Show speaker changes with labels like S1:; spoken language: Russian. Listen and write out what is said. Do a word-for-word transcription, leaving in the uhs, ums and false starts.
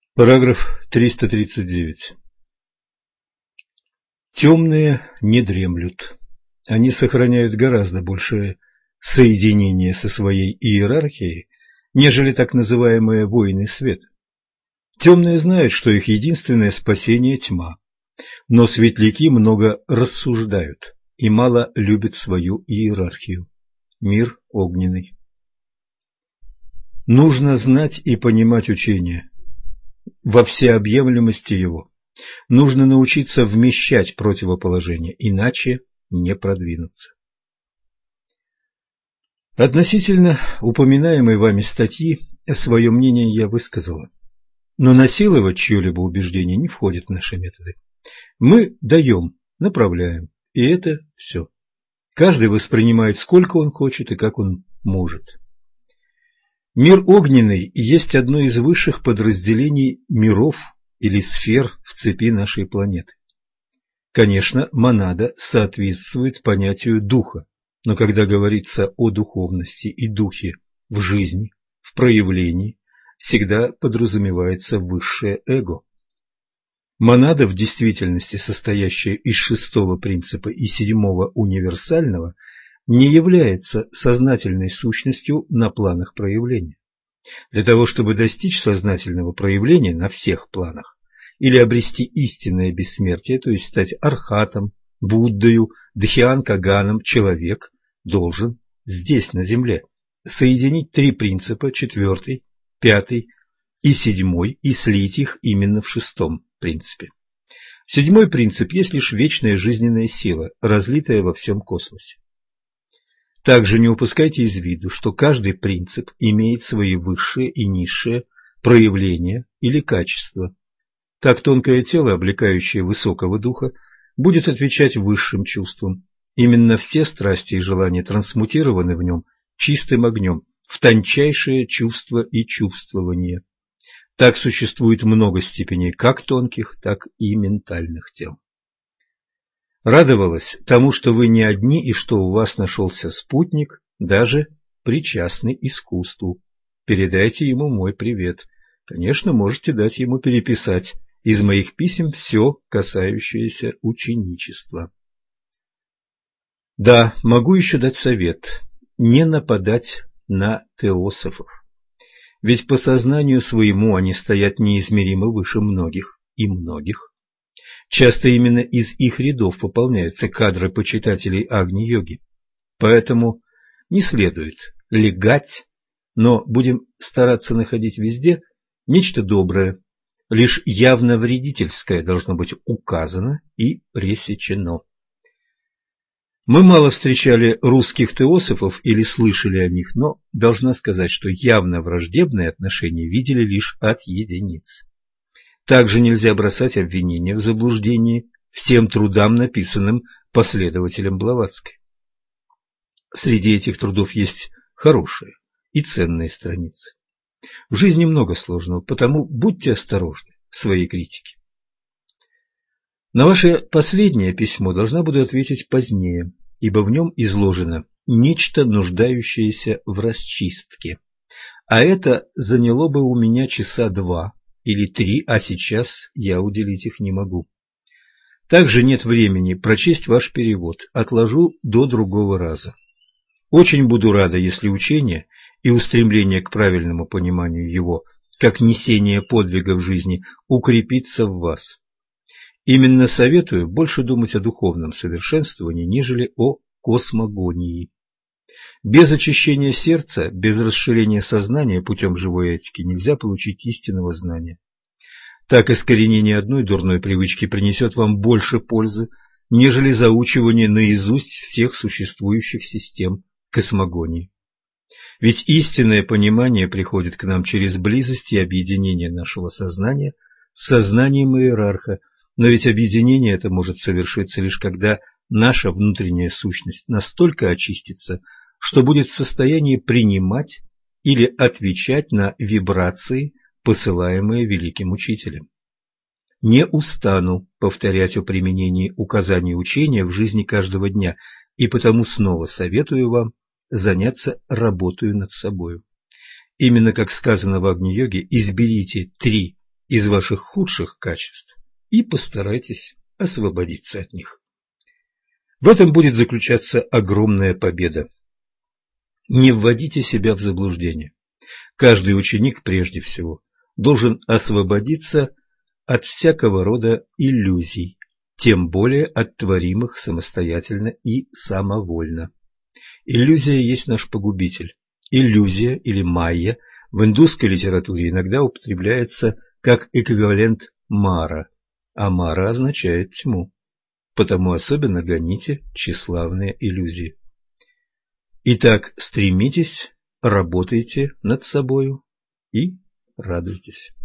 S1: Параграф триста тридцать девять. Темные не дремлют. Они сохраняют гораздо большее соединение со своей иерархией, нежели так называемые воины света. Темные знают, что их единственное спасение – тьма, но светляки много рассуждают и мало любят свою иерархию – мир огненный. Нужно знать и понимать учение во всеобъемлемости его. Нужно научиться вмещать противоположения, иначе не продвинуться. Относительно упоминаемой вами статьи свое мнение я высказала, но насиловать чье-либо убеждение не входит в наши методы. Мы даем, направляем, и это все. Каждый воспринимает сколько он хочет и как он может. Мир огненный есть одно из высших подразделений миров или сфер в цепи нашей планеты. Конечно, монада соответствует понятию духа, но когда говорится о духовности и духе в жизни, в проявлении, всегда подразумевается высшее эго. Монада, в действительности состоящая из шестого принципа и седьмого универсального, не является сознательной сущностью на планах проявления. Для того, чтобы достичь сознательного проявления на всех планах или обрести истинное бессмертие, то есть стать архатом, Буддою, Дхьян-Каганом, человек должен здесь, на земле, соединить три принципа, четвертый, пятый и седьмой, и слить их именно в шестом принципе. Седьмой принцип есть лишь вечная жизненная сила, разлитая во всем космосе. Также не упускайте из виду, что каждый принцип имеет свои высшие и низшие проявления или качества. Так тонкое тело, облекающее высокого духа, будет отвечать высшим чувствам. Именно все страсти и желания трансмутированы в нем чистым огнем в тончайшее чувство и чувствование. Так существует много степеней как тонких, так и ментальных тел. Радовалась тому, что вы не одни и что у вас нашелся спутник, даже причастный искусству. Передайте ему мой привет. Конечно, можете дать ему переписать из моих писем все, касающееся ученичества. Да, могу еще дать совет – не нападать на теософов. Ведь по сознанию своему они стоят неизмеримо выше многих и многих. Часто именно из их рядов пополняются кадры почитателей Агни-йоги. Поэтому не следует легать, но будем стараться находить везде нечто доброе. Лишь явно вредительское должно быть указано и пресечено. Мы мало встречали русских теософов или слышали о них, но должна сказать, что явно враждебные отношения видели лишь от единиц. Также нельзя бросать обвинения в заблуждении всем трудам, написанным последователем Блаватской. Среди этих трудов есть хорошие и ценные страницы. В жизни много сложного, потому будьте осторожны в своей критике. На ваше последнее письмо должна буду ответить позднее, ибо в нем изложено нечто, нуждающееся в расчистке. А это заняло бы у меня часа два или три, а сейчас я уделить их не могу. Также нет времени прочесть ваш перевод, отложу до другого раза. Очень буду рада, если учение и устремление к правильному пониманию его, как несение подвига в жизни, укрепится в вас. Именно советую больше думать о духовном совершенствовании, нежели о космогонии. Без очищения сердца, без расширения сознания путем живой этики нельзя получить истинного знания. Так искоренение одной дурной привычки принесет вам больше пользы, нежели заучивание наизусть всех существующих систем космогонии. Ведь истинное понимание приходит к нам через близость и объединение нашего сознания с сознанием иерарха, но ведь объединение это может совершиться лишь когда наша внутренняя сущность настолько очистится, что будет в состоянии принимать или отвечать на вибрации, посылаемые великим учителем. Не устану повторять о применении указаний учения в жизни каждого дня, и потому снова советую вам заняться работой над собою. Именно как сказано в Агни-йоге, изберите три из ваших худших качеств и постарайтесь освободиться от них. В этом будет заключаться огромная победа. Не вводите себя в заблуждение. Каждый ученик прежде всего должен освободиться от всякого рода иллюзий, тем более от творимых самостоятельно и самовольно. Иллюзия есть наш погубитель. Иллюзия или майя в индусской литературе иногда употребляется как эквивалент мара, а мара означает тьму. Потому особенно гоните тщеславные иллюзии. Итак, стремитесь, работайте над собою и радуйтесь.